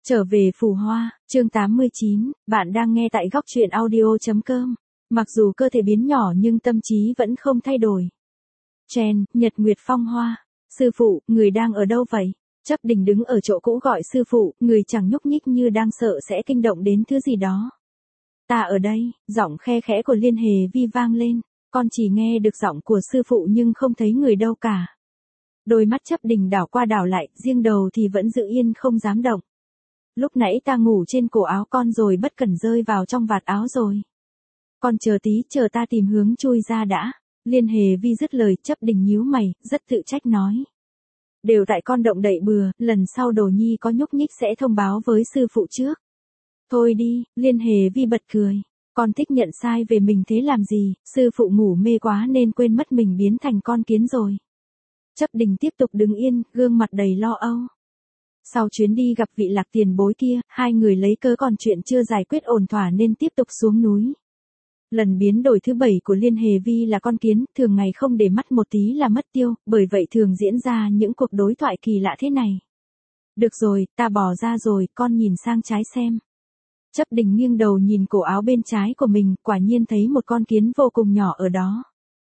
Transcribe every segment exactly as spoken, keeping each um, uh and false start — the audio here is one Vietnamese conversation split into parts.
Trở về Phù Hoa, chương tám mươi chín, bạn đang nghe tại góc truyện audio.com. Mặc dù cơ thể biến nhỏ nhưng tâm trí vẫn không thay đổi. Chen, Nhật Nguyệt Phong Hoa. Sư phụ, người đang ở đâu vậy? Chấp Đình đứng ở chỗ cũ gọi sư phụ, người chẳng nhúc nhích như đang sợ sẽ kinh động đến thứ gì đó. Ta ở đây, giọng khe khẽ của Liên Hề Vi vang lên, con chỉ nghe được giọng của sư phụ nhưng không thấy người đâu cả. Đôi mắt Chấp Đình đảo qua đảo lại, riêng đầu thì vẫn giữ yên không dám động. Lúc nãy ta ngủ trên cổ áo con rồi bất cẩn rơi vào trong vạt áo rồi. Con chờ tí, chờ ta tìm hướng chui ra đã. Liên Hề Vi dứt lời, Chấp Đình nhíu mày, rất tự trách nói. Đều tại con động đậy bừa, lần sau Đồ Nhi có nhúc nhích sẽ thông báo với sư phụ trước. Thôi đi, Liên Hề Vi bật cười. Con thích nhận sai về mình thế làm gì, sư phụ ngủ mê quá nên quên mất mình biến thành con kiến rồi. Chấp Đình tiếp tục đứng yên, gương mặt đầy lo âu. Sau chuyến đi gặp vị Lạc tiền bối kia, hai người lấy cớ còn chuyện chưa giải quyết ổn thỏa nên tiếp tục xuống núi. Lần biến đổi thứ bảy của Liên Hề Vi là con kiến, thường ngày không để mắt một tí là mất tiêu, bởi vậy thường diễn ra những cuộc đối thoại kỳ lạ thế này. Được rồi, ta bỏ ra rồi, con nhìn sang trái xem. Chấp Đình nghiêng đầu nhìn cổ áo bên trái của mình, quả nhiên thấy một con kiến vô cùng nhỏ ở đó.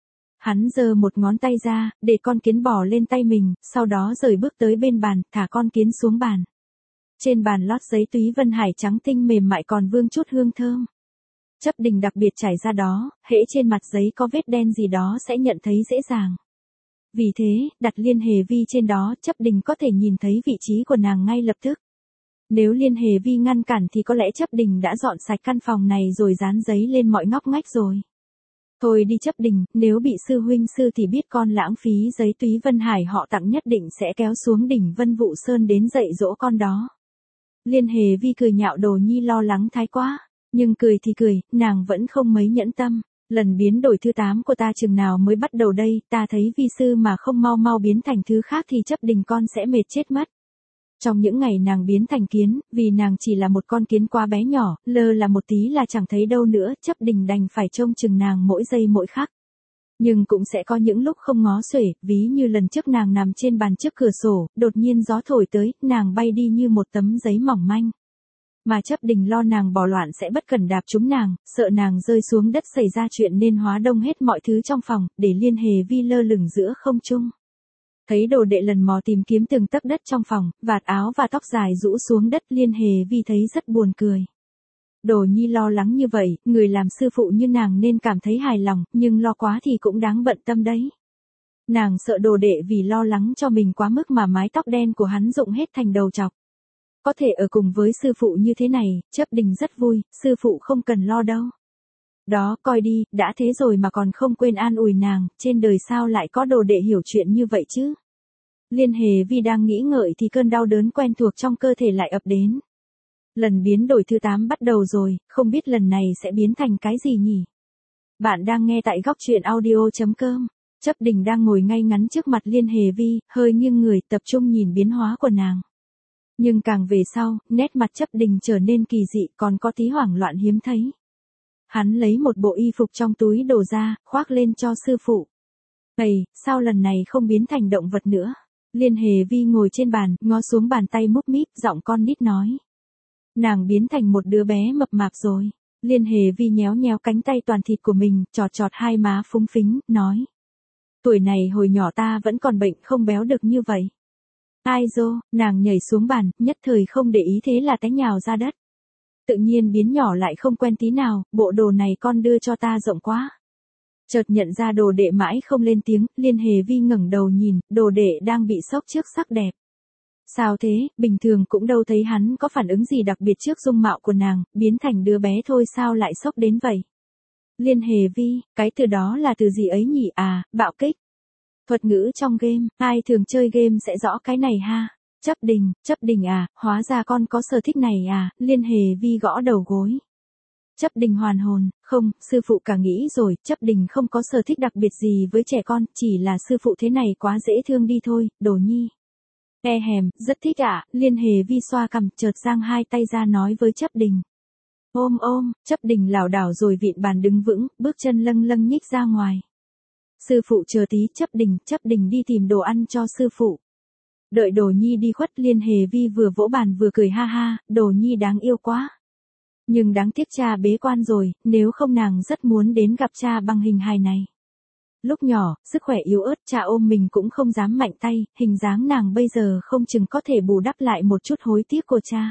Hắn giơ một ngón tay ra, để con kiến bò lên tay mình, sau đó rời bước tới bên bàn, thả con kiến xuống bàn. Trên bàn lót giấy túy vân hải trắng tinh mềm mại còn vương chút hương thơm. Chấp Đình đặc biệt trải ra đó, hễ trên mặt giấy có vết đen gì đó sẽ nhận thấy dễ dàng. Vì thế, đặt Liên Hề Vi trên đó, Chấp Đình có thể nhìn thấy vị trí của nàng ngay lập tức. Nếu Liên Hề Vi ngăn cản thì có lẽ Chấp Đình đã dọn sạch căn phòng này rồi dán giấy lên mọi ngóc ngách rồi. Thôi đi Chấp Đình, nếu bị sư huynh sư thì biết con lãng phí giấy túy vân hải họ tặng nhất định sẽ kéo xuống đỉnh Vân Vũ Sơn đến dạy dỗ con đó. Liên Hề Vi cười nhạo Đồ Nhi lo lắng thái quá, nhưng cười thì cười, nàng vẫn không mấy nhẫn tâm. Lần biến đổi thứ tám của ta chừng nào mới bắt đầu đây, ta thấy vi sư mà không mau mau biến thành thứ khác thì Chấp Đình con sẽ mệt chết mất. Trong những ngày nàng biến thành kiến, vì nàng chỉ là một con kiến quá bé nhỏ, lơ là một tí là chẳng thấy đâu nữa, Chấp Đình đành phải trông chừng nàng mỗi giây mỗi khắc. Nhưng cũng sẽ có những lúc không ngó xuể, ví như lần trước nàng nằm trên bàn trước cửa sổ, đột nhiên gió thổi tới, nàng bay đi như một tấm giấy mỏng manh. Mà Chấp Đình lo nàng bỏ loạn sẽ bất cẩn đạp trúng nàng, sợ nàng rơi xuống đất xảy ra chuyện nên hóa đông hết mọi thứ trong phòng, để Liên Hề Vi lơ lửng giữa không trung. Thấy đồ đệ lần mò tìm kiếm từng tấc đất trong phòng, vạt áo và tóc dài rũ xuống đất, Liên Hề Vi thấy rất buồn cười. Đồ Nhi lo lắng như vậy, người làm sư phụ như nàng nên cảm thấy hài lòng, nhưng lo quá thì cũng đáng bận tâm đấy. Nàng sợ đồ đệ vì lo lắng cho mình quá mức mà mái tóc đen của hắn rụng hết thành đầu trọc. Có thể ở cùng với sư phụ như thế này, Chấp Đình rất vui, sư phụ không cần lo đâu. Đó, coi đi, đã thế rồi mà còn không quên an ủi nàng, trên đời sao lại có đồ đệ hiểu chuyện như vậy chứ? Liên Hề Vi đang nghĩ ngợi thì cơn đau đớn quen thuộc trong cơ thể lại ập đến. Lần biến đổi thứ tám bắt đầu rồi, không biết lần này sẽ biến thành cái gì nhỉ? Bạn đang nghe tại góc truyện audio.com. Chấp Đình đang ngồi ngay ngắn trước mặt Liên Hề Vi, hơi nghiêng người tập trung nhìn biến hóa của nàng. Nhưng càng về sau, nét mặt Chấp Đình trở nên kỳ dị, còn có tí hoảng loạn hiếm thấy. Hắn lấy một bộ y phục trong túi đồ ra, khoác lên cho sư phụ. Ây, sao lần này không biến thành động vật nữa? Liên Hề Vi ngồi trên bàn, ngó xuống bàn tay múp míp, giọng con nít nói. Nàng biến thành một đứa bé mập mạp rồi. Liên Hề Vi nhéo nhéo cánh tay toàn thịt của mình, chọt chọt hai má phúng phính, nói. Tuổi này hồi nhỏ ta vẫn còn bệnh không béo được như vậy. Ai dô, nàng nhảy xuống bàn, nhất thời không để ý thế là té nhào ra đất. Tự nhiên biến nhỏ lại không quen tí nào, bộ đồ này con đưa cho ta rộng quá. Chợt nhận ra đồ đệ mãi không lên tiếng, Liên Hề Vi ngẩng đầu nhìn, đồ đệ đang bị sốc trước sắc đẹp. Sao thế, bình thường cũng đâu thấy hắn có phản ứng gì đặc biệt trước dung mạo của nàng, biến thành đứa bé thôi sao lại sốc đến vậy? Liên Hề Vi, cái từ đó là từ gì ấy nhỉ? À, bạo kích. Thuật ngữ trong game, ai thường chơi game sẽ rõ cái này ha. Chấp Đình, Chấp Đình à, hóa ra con có sở thích này à, Liên Hề Vi gõ đầu gối. Chấp Đình hoàn hồn, không, sư phụ cả nghĩ rồi, Chấp Đình không có sở thích đặc biệt gì với trẻ con, chỉ là sư phụ thế này quá dễ thương đi thôi, Đồ Nhi. E hèm, rất thích ạ, à, Liên Hề Vi xoa cằm, chợt giang hai tay ra nói với Chấp Đình. Ôm ôm, Chấp Đình lảo đảo rồi vịn bàn đứng vững, bước chân lâng lâng nhích ra ngoài. Sư phụ chờ tí, Chấp Đình, Chấp Đình đi tìm đồ ăn cho sư phụ. Đợi Đồ Nhi đi khuất, Liên Hề Vi vừa vỗ bàn vừa cười ha ha, Đồ Nhi đáng yêu quá. Nhưng đáng tiếc cha bế quan rồi, nếu không nàng rất muốn đến gặp cha bằng hình hài này. Lúc nhỏ, sức khỏe yếu ớt, cha ôm mình cũng không dám mạnh tay, hình dáng nàng bây giờ không chừng có thể bù đắp lại một chút hối tiếc của cha.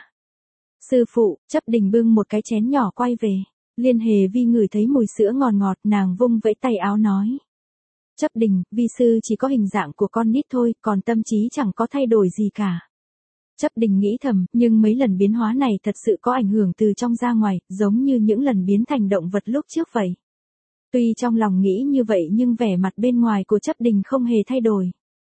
Sư phụ, Chấp Đình bưng một cái chén nhỏ quay về. Liên Hề Vi ngửi thấy mùi sữa ngọt ngọt, nàng vung vẫy tay áo nói. Chấp Đình, vi sư chỉ có hình dạng của con nít thôi, còn tâm trí chẳng có thay đổi gì cả. Chấp Đình nghĩ thầm, nhưng mấy lần biến hóa này thật sự có ảnh hưởng từ trong ra ngoài, giống như những lần biến thành động vật lúc trước vậy. Tuy trong lòng nghĩ như vậy nhưng vẻ mặt bên ngoài của Chấp Đình không hề thay đổi.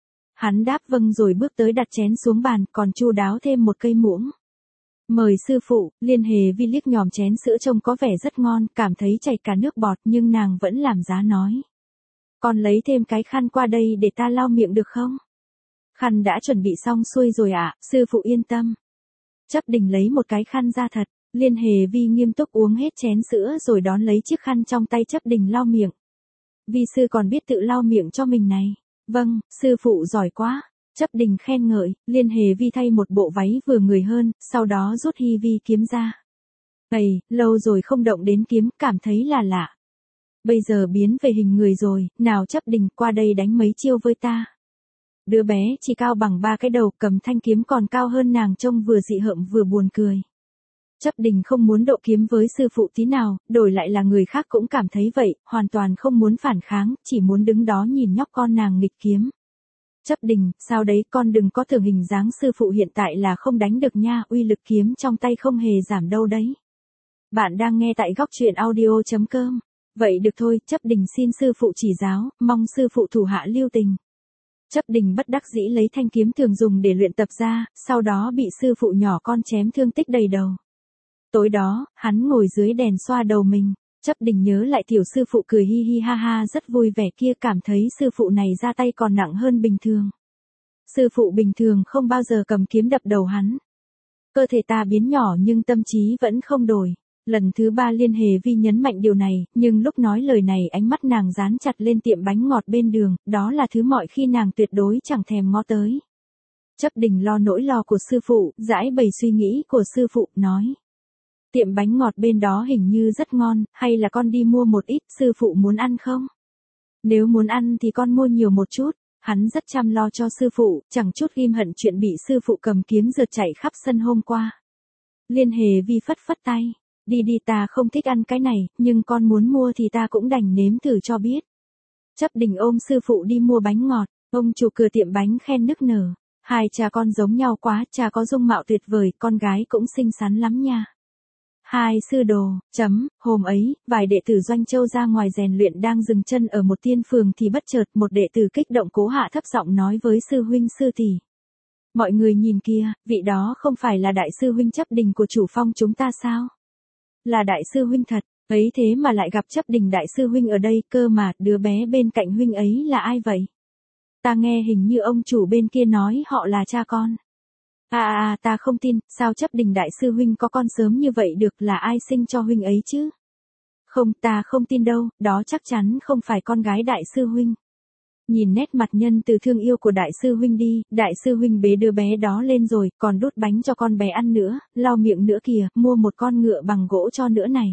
Hắn đáp vâng rồi bước tới đặt chén xuống bàn, còn chu đáo thêm một cây muỗng. Mời sư phụ. Liên Hề Vi liếc nhòm chén sữa trông có vẻ rất ngon, cảm thấy chảy cả nước bọt nhưng nàng vẫn làm giá nói. Con lấy thêm cái khăn qua đây để ta lau miệng được không? Khăn đã chuẩn bị xong xuôi rồi ạ, sư phụ yên tâm. Chấp Đình lấy một cái khăn ra thật. Liên Hề Vi nghiêm túc uống hết chén sữa rồi đón lấy chiếc khăn trong tay Chấp Đình lau miệng. Vi sư còn biết tự lau miệng cho mình này. Vâng, sư phụ giỏi quá. Chấp Đình khen ngợi. Liên Hề Vi thay một bộ váy vừa người hơn, sau đó rút hi vi kiếm ra. Ây, lâu rồi không động đến kiếm, cảm thấy là lạ. Bây giờ biến về hình người rồi, nào Chấp Đình qua đây đánh mấy chiêu với ta. Đứa bé chỉ cao bằng ba cái đầu, cầm thanh kiếm còn cao hơn nàng, trông vừa dị hợm vừa buồn cười. Chấp Đình không muốn độ kiếm với sư phụ tí nào, đổi lại là người khác cũng cảm thấy vậy, hoàn toàn không muốn phản kháng, chỉ muốn đứng đó nhìn nhóc con nàng nghịch kiếm. Chấp Đình, sao đấy, con đừng có tưởng hình dáng sư phụ hiện tại là không đánh được nha, uy lực kiếm trong tay không hề giảm đâu đấy. Bạn đang nghe tại góc truyện audio chấm com. Vậy được thôi, Chấp Đình xin sư phụ chỉ giáo, mong sư phụ thủ hạ lưu tình. Chấp Đình bất đắc dĩ lấy thanh kiếm thường dùng để luyện tập ra, sau đó bị sư phụ nhỏ con chém thương tích đầy đầu. Tối đó, hắn ngồi dưới đèn xoa đầu mình. Chấp Đình nhớ lại tiểu sư phụ cười hi hi ha ha rất vui vẻ kia, cảm thấy sư phụ này ra tay còn nặng hơn bình thường. Sư phụ bình thường không bao giờ cầm kiếm đập đầu hắn. Cơ thể ta biến nhỏ nhưng tâm trí vẫn không đổi. Lần thứ ba Liên Hề Vi nhấn mạnh điều này, nhưng lúc nói lời này ánh mắt nàng dán chặt lên tiệm bánh ngọt bên đường, đó là thứ mọi khi nàng tuyệt đối chẳng thèm ngó tới. Chấp Đình lo nỗi lo của sư phụ, giải bày suy nghĩ của sư phụ, nói. Tiệm bánh ngọt bên đó hình như rất ngon, hay là con đi mua một ít, sư phụ muốn ăn không? Nếu muốn ăn thì con mua nhiều một chút. Hắn rất chăm lo cho sư phụ, chẳng chút ghim hận chuyện bị sư phụ cầm kiếm rượt chạy khắp sân hôm qua. Liên Hề Vi phất phất tay. Đi đi, ta không thích ăn cái này, nhưng con muốn mua thì ta cũng đành nếm thử cho biết. Chấp Đình ôm sư phụ đi mua bánh ngọt, ông chủ cửa tiệm bánh khen nức nở. Hai cha con giống nhau quá, cha có dung mạo tuyệt vời, con gái cũng xinh xắn lắm nha. Hai sư đồ, chấm, hôm ấy, vài đệ tử Doanh Châu ra ngoài rèn luyện đang dừng chân ở một tiên phường thì bất chợt một đệ tử kích động cố hạ thấp giọng nói với sư huynh sư tỷ. Mọi người nhìn kia, vị đó không phải là đại sư huynh Chấp Đình của chủ phong chúng ta sao? Là đại sư huynh thật, ấy thế mà lại gặp Chấp Đình đại sư huynh ở đây, cơ mà, đứa bé bên cạnh huynh ấy là ai vậy? Ta nghe hình như ông chủ bên kia nói họ là cha con. À à à, ta không tin, sao Chấp Đình đại sư huynh có con sớm như vậy được, là ai sinh cho huynh ấy chứ? Không, ta không tin đâu, đó chắc chắn không phải con gái đại sư huynh. Nhìn nét mặt nhân từ thương yêu của đại sư huynh đi, đại sư huynh bế đứa bé đó lên rồi, còn đút bánh cho con bé ăn nữa, lau miệng nữa kìa, mua một con ngựa bằng gỗ cho nữa này.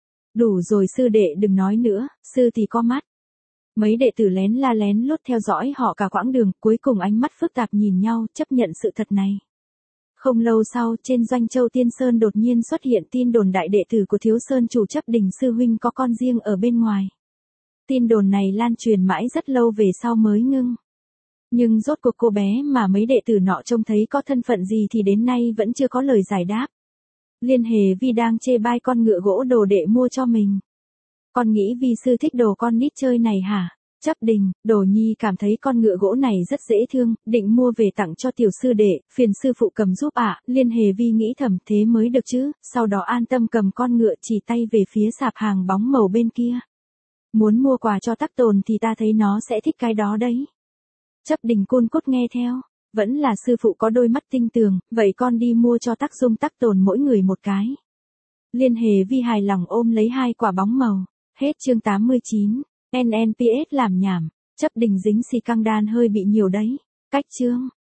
Đủ rồi sư đệ đừng nói nữa, sư thì có mắt. Mấy đệ tử lén la lén lút theo dõi họ cả quãng đường, cuối cùng ánh mắt phức tạp nhìn nhau, chấp nhận sự thật này. Không lâu sau, trên Doanh Châu Tiên Sơn đột nhiên xuất hiện tin đồn đại đệ tử của Thiếu Sơn chủ Chấp Đình sư huynh có con riêng ở bên ngoài. Tin đồn này lan truyền mãi rất lâu về sau mới ngưng. Nhưng rốt cuộc cô bé mà mấy đệ tử nọ trông thấy có thân phận gì thì đến nay vẫn chưa có lời giải đáp. Liên Hề Vi đang chê bai con ngựa gỗ đồ đệ mua cho mình. Con nghĩ vi sư thích đồ con nít chơi này hả? Chấp Đình, Đồ Nhi cảm thấy con ngựa gỗ này rất dễ thương, định mua về tặng cho tiểu sư đệ, phiền sư phụ cầm giúp ạ. À. Liên Hề Vi nghĩ thầm thế mới được chứ, sau đó an tâm cầm con ngựa chỉ tay về phía sạp hàng bóng màu bên kia. Muốn mua quà cho Tắc Tồn thì ta thấy nó sẽ thích cái đó đấy. Chấp Đình cun cút nghe theo, vẫn là sư phụ có đôi mắt tinh tường, vậy con đi mua cho Tắc Dung Tắc Tồn mỗi người một cái. Liên Hề Vi hài lòng ôm lấy hai quả bóng màu. Hết chương tám mươi chín. en en pê ét làm nhảm, Chấp Đình dính xì căng đan hơi bị nhiều đấy. Cách chương